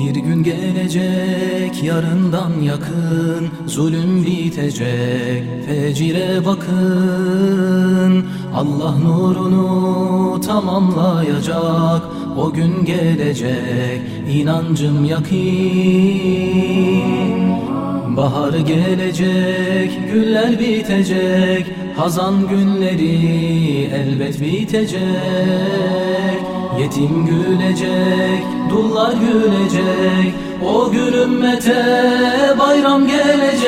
Bir gün gelecek yarından yakın, zulüm bitecek, fecire bakın. Allah nurunu tamamlayacak, o gün gelecek, inancım yakin. Bahar gelecek, güller bitecek, hazan günleri elbet bitecek. Yetim gülecek, dullar gülecek, o gün ümmete bayram gelecek.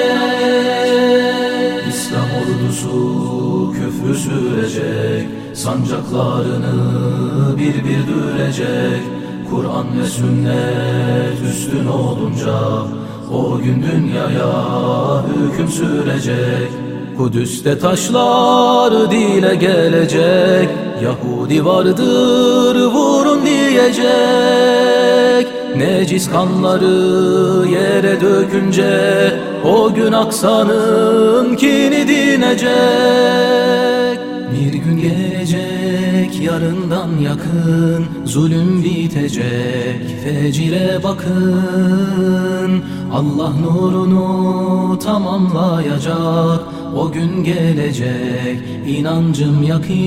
İslam ordusu küfrü sürecek, sancaklarını bir bir dürecek. Kur'an ve sünnet üstün olunca, o gün dünyaya hüküm sürecek. Kudüs'te taşlar dile gelecek, Yahudi vardır vurun diyecek. Necis kanları yere dökünce, o gün Aksa'nın kini dinecek. Bir gün gelecek yarından yakın, zulüm bitecek, fecire bakın. Allah nurunu tamamlayacak, o gün gelecek, inancım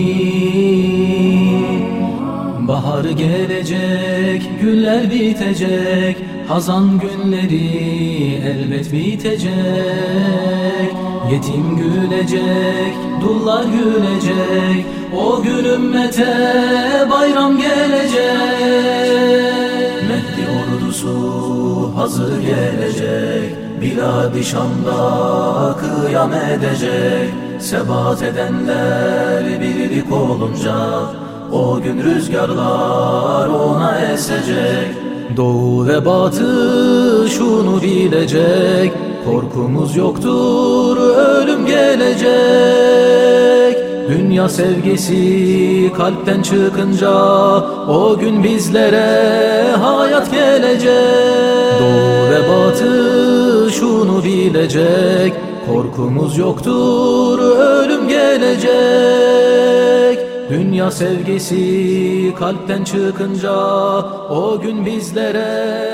yakin. Bahar gelecek, güller bitecek, hazan günleri elbet bitecek. Yetim gülecek, dullar gülecek, o gün ümmete bayram gelecek. Mehdi ordusu hazır gelecek, Bilad-i Şam'da kıyam edecek. Sebat edenler birlik olunca, o gün rüzgarlar ona esecek. Doğu ve batı şunu bilecek, korkumuz yoktur, ölüm gelecek. Dünya sevgisi kalpten çıkınca, o gün bizlere hayat gelecek. Doğu ve batı şunu bilecek, korkumuz yoktur, ölüm gelecek. Dünya sevgisi kalpten çıkınca, o gün bizlere